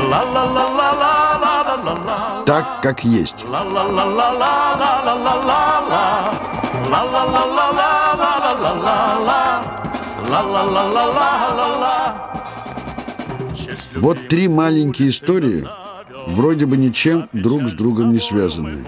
Так, как есть. Вот три маленькие истории, вроде бы ничем друг с другом не связанные.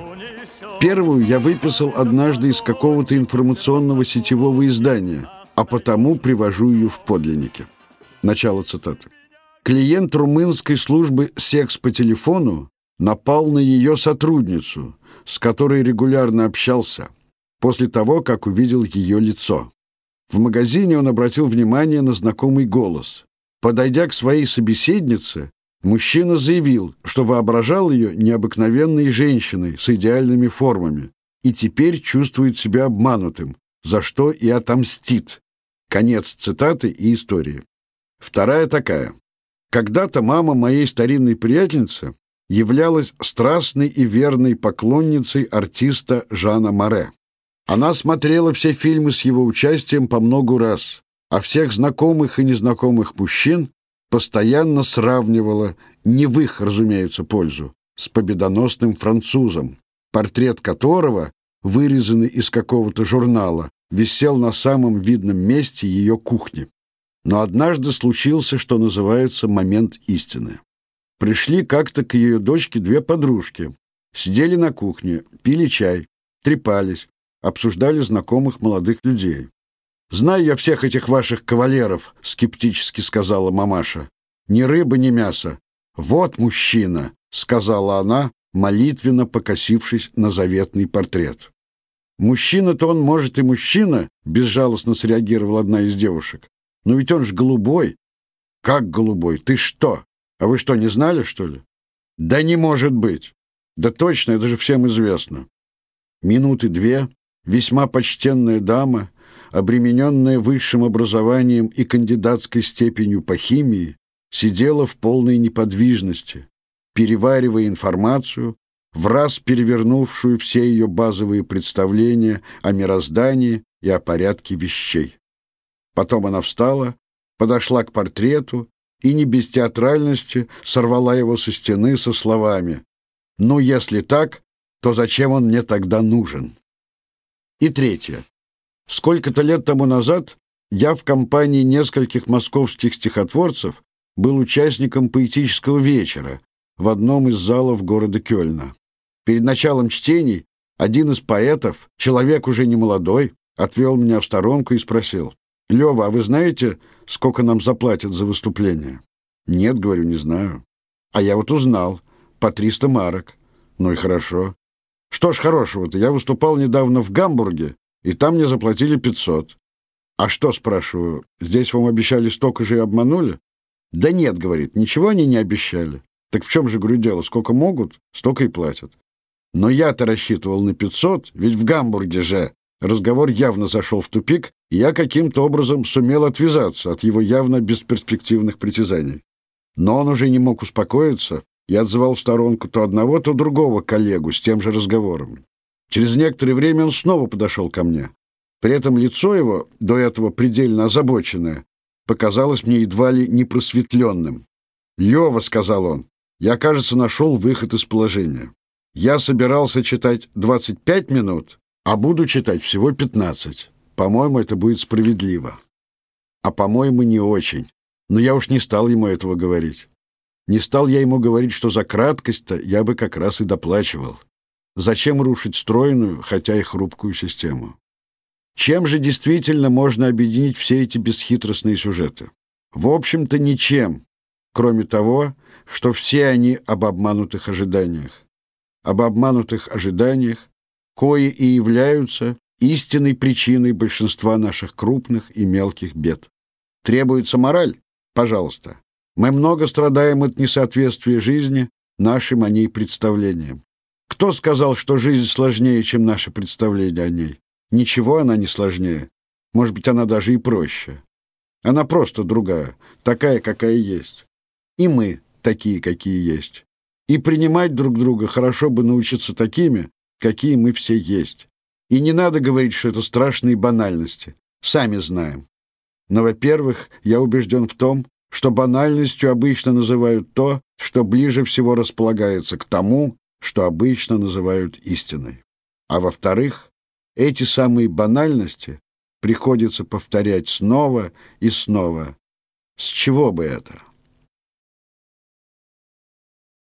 Первую я выписал однажды из какого-то информационного сетевого издания, а потому привожу ее в подлиннике. Начало цитаты. Клиент румынской службы «Секс по телефону» напал на ее сотрудницу, с которой регулярно общался, после того, как увидел ее лицо. В магазине он обратил внимание на знакомый голос. Подойдя к своей собеседнице, мужчина заявил, что воображал ее необыкновенной женщиной с идеальными формами и теперь чувствует себя обманутым, за что и отомстит. Конец цитаты и истории. Вторая такая. Когда-то мама моей старинной приятельницы являлась страстной и верной поклонницей артиста Жана Море. Она смотрела все фильмы с его участием по многу раз, а всех знакомых и незнакомых мужчин постоянно сравнивала, не в их, разумеется, пользу, с победоносным французом, портрет которого, вырезанный из какого-то журнала, висел на самом видном месте ее кухни. Но однажды случился, что называется, момент истины. Пришли как-то к ее дочке две подружки, сидели на кухне, пили чай, трепались, обсуждали знакомых молодых людей. «Знаю я всех этих ваших кавалеров», — скептически сказала мамаша. «Ни рыба, ни мясо. Вот мужчина», — сказала она, молитвенно покосившись на заветный портрет. «Мужчина-то он, может, и мужчина», — безжалостно среагировала одна из девушек. «Но ведь он же голубой». «Как голубой? Ты что? А вы что, не знали, что ли?» «Да не может быть!» «Да точно, это же всем известно». Минуты две весьма почтенная дама, обремененная высшим образованием и кандидатской степенью по химии, сидела в полной неподвижности, переваривая информацию, враз перевернувшую все ее базовые представления о мироздании и о порядке вещей. Потом она встала, подошла к портрету и не без театральности сорвала его со стены со словами: «Ну, если так, то зачем он мне тогда нужен?» И третье. Сколько-то лет тому назад я в компании нескольких московских стихотворцев был участником поэтического вечера в одном из залов города Кёльна. Перед началом чтений один из поэтов, человек уже не молодой, отвел меня в сторонку и спросил: «Лёва, а вы знаете, сколько нам заплатят за выступление?» «Нет, — говорю, — не знаю». «А я вот узнал. По 300 марок». «Ну и хорошо». «Что ж хорошего-то? Я выступал недавно в Гамбурге, и там мне заплатили 500. «А что, — спрашиваю, — здесь вам обещали столько же и обманули?» «Да нет, — говорит, — ничего они не обещали». «Так в чем же, говорю, дело? Сколько могут, столько и платят». «Но я-то рассчитывал на 500, ведь в Гамбурге же». Разговор явно зашел в тупик, и я каким-то образом сумел отвязаться от его явно бесперспективных притязаний. Но он уже не мог успокоиться и отзывал в сторонку то одного, то другого коллегу с тем же разговором. Через некоторое время он снова подошел ко мне. При этом лицо его, до этого предельно озабоченное, показалось мне едва ли не просветленным. «Лёва, — сказал он, — я, кажется, нашел выход из положения. Я собирался читать 25 минут, а буду читать всего 15. По-моему, это будет справедливо». А по-моему, не очень. Но я уж не стал ему этого говорить. Не стал я ему говорить, что за краткость-то я бы как раз и доплачивал. Зачем рушить стройную, хотя и хрупкую систему? Чем же действительно можно объединить все эти бесхитростные сюжеты? В общем-то, ничем, кроме того, что все они об обманутых ожиданиях. Об обманутых ожиданиях, кои и являются истинной причиной большинства наших крупных и мелких бед. Требуется мораль? Пожалуйста. Мы много страдаем от несоответствия жизни нашим о ней представлениям. Кто сказал, что жизнь сложнее, чем наше представление о ней? Ничего она не сложнее. Может быть, она даже и проще. Она просто другая, такая, какая есть. И мы такие, какие есть. И принимать друг друга хорошо бы научиться такими, какие мы все есть. И не надо говорить, что это страшные банальности. Сами знаем. Но, во-первых, я убежден в том, что банальностью обычно называют то, что ближе всего располагается к тому, что обычно называют истиной. А во-вторых, эти самые банальности приходится повторять снова и снова. С чего бы это?